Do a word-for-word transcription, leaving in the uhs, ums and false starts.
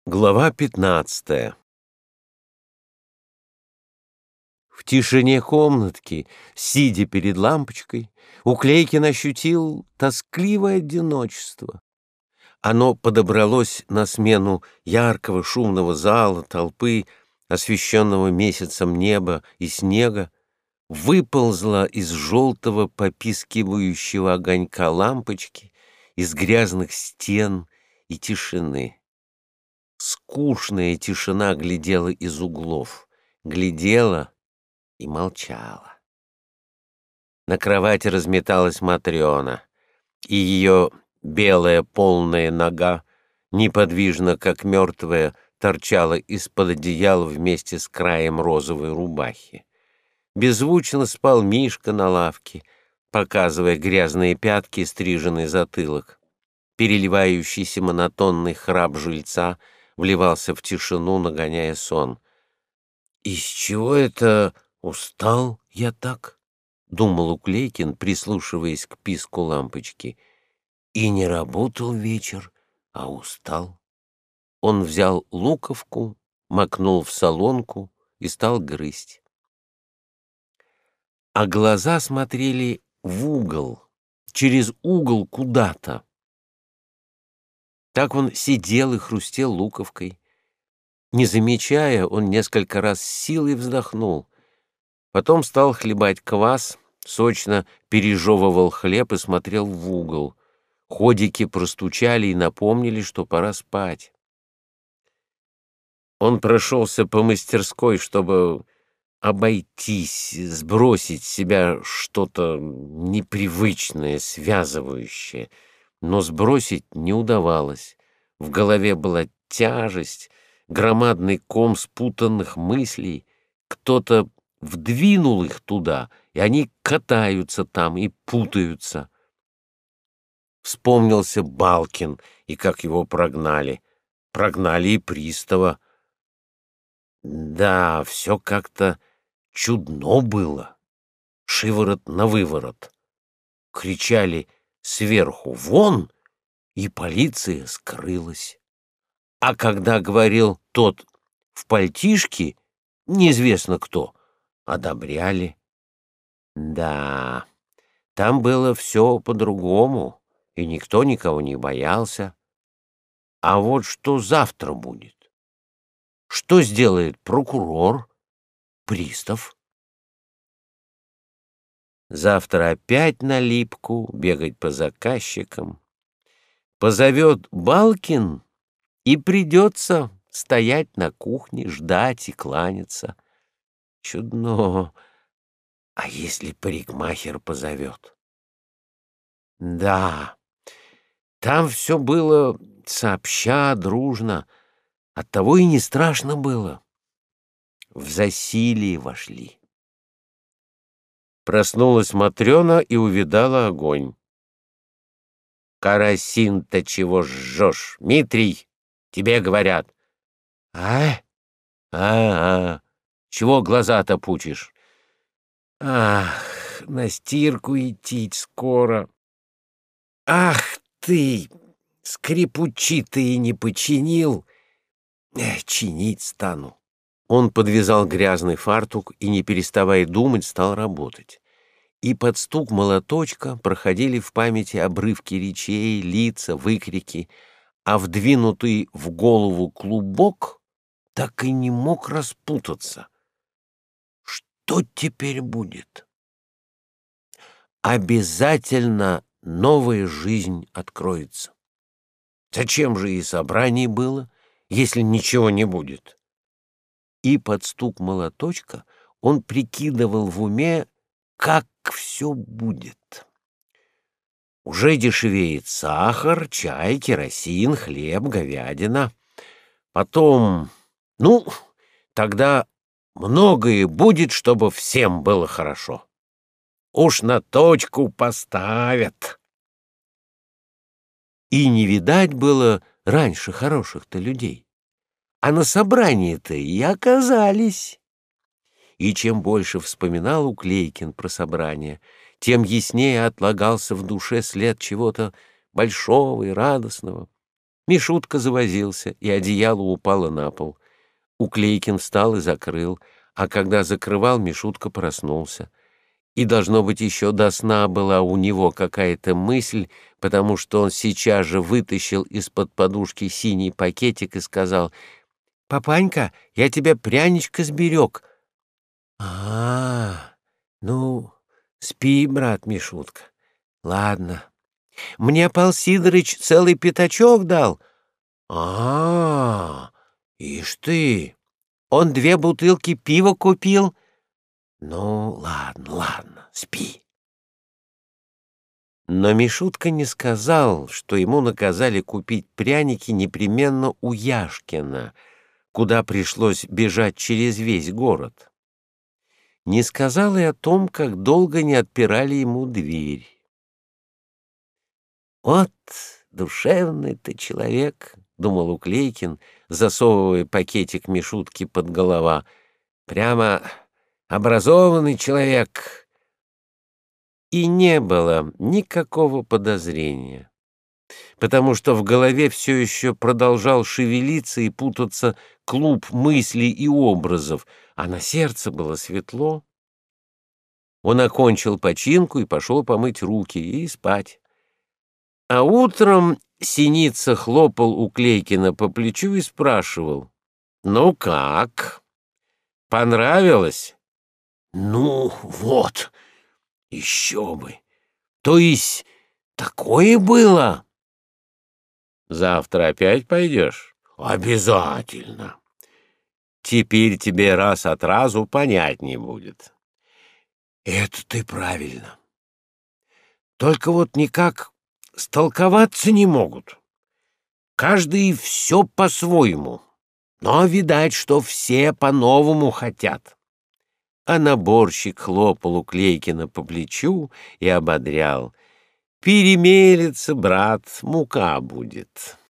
Глава пятнадцатая. В тишине комнатки, сидя перед лампочкой, Уклейкин ощутил тоскливое одиночество. Оно подобралось на смену яркого шумного зала, толпы, освещенного месяцем неба и снега, выползло из желтого попискивающего огонька лампочки, из грязных стен и тишины. Скучная тишина глядела из углов, глядела и молчала. На кровати разметалась Матрена, и ее белая полная нога, неподвижно, как мертвая, торчала из-под одеяла вместе с краем розовой рубахи. Беззвучно спал Мишка на лавке, показывая грязные пятки и стриженный затылок. Переливающийся монотонный храп жильца вливался в тишину, нагоняя сон. «Из чего это устал я так?» — думал Уклейкин, прислушиваясь к писку лампочки. «И не работал вечер, а устал». Он взял луковку, макнул в солонку и стал грызть. А глаза смотрели в угол, через угол куда-то. Так он сидел и хрустел луковкой. Не замечая, он несколько раз с силой вздохнул. Потом стал хлебать квас, сочно пережевывал хлеб и смотрел в угол. Ходики простучали и напомнили, что пора спать. Он прошелся по мастерской, чтобы обойтись, сбросить с себя что-то непривычное, связывающее. Но сбросить не удавалось. В голове была тяжесть, громадный ком спутанных мыслей. Кто-то вдвинул их туда, и они катаются там и путаются. Вспомнился Балкин, и как его прогнали. Прогнали и пристава. Да, все как-то чудно было. Шиворот на выворот. Кричали сверху вон, и полиция скрылась. А когда говорил тот в пальтишке, неизвестно кто, одобряли. Да, там было все по-другому, и никто никого не боялся. А вот что завтра будет? Что сделает прокурор, пристав? Завтра опять на липку бегать по заказчикам. Позовет Балкин, и придется стоять на кухне, ждать и кланяться. Чудно. А если парикмахер позовет? Да, там все было сообща, дружно. Оттого и не страшно было. В засилие вошли. Проснулась Матрена и увидала огонь. «Карасин-то чего жжешь, Митрий? Тебе говорят». «А? А-а, чего глаза-то пучишь?» «Ах, на стирку идти скоро». «Ах ты, скрипучи ты и не починил, Эх, чинить стану». Он подвязал грязный фартук и, не переставая думать, стал работать. И под стук молоточка проходили в памяти обрывки речей, лица, выкрики, а вдвинутый в голову клубок так и не мог распутаться. Что теперь будет? Обязательно новая жизнь откроется. Зачем же и собрание было, если ничего не будет? И под стук молоточка он прикидывал в уме, как все будет. Уже дешевеет сахар, чай, керосин, хлеб, говядина. Потом, ну, тогда многое будет, чтобы всем было хорошо. Уж на точку поставят. И не видать было раньше хороших-то людей. А на собрании-то и оказались. И чем больше вспоминал Уклейкин про собрание, тем яснее отлагался в душе след чего-то большого и радостного. Мишутка завозился, и одеяло упало на пол. Уклейкин встал и закрыл, а когда закрывал, Мишутка проснулся. И, должно быть, еще до сна была у него какая-то мысль, потому что он сейчас же вытащил из-под подушки синий пакетик и сказал: «Папанька, я тебе пряничка сберег». «А, ну, спи, брат Мишутка. Ладно. Мне Пал Сидорыч целый пятачок дал». «А, ишь ты! Он две бутылки пива купил». «Ну, ладно, ладно, спи». Но Мишутка не сказал, что ему наказали купить пряники непременно у Яшкина, куда пришлось бежать через весь город. Не сказал и о том, как долго не отпирали ему дверь. «Вот душевный ты человек», — думал Уклейкин, засовывая пакетик Мишутки под голова. «Прямо образованный человек». И не было никакого подозрения, потому что в голове все еще продолжал шевелиться и путаться клуб мыслей и образов, а на сердце было светло. Он окончил починку и пошел помыть руки и спать. А утром Синица хлопал Уклейкина по плечу и спрашивал: «Ну как? Понравилось?» «Ну вот, еще бы! То есть такое было?» «Завтра опять пойдешь?» «Обязательно. Теперь тебе раз от разу понятней будет». «Это ты правильно. Только вот никак столковаться не могут. Каждый все по-своему, но видать, что все по-новому хотят». А наборщик хлопал Уклейкина по плечу и ободрял: «Перемелется, брат, мука будет».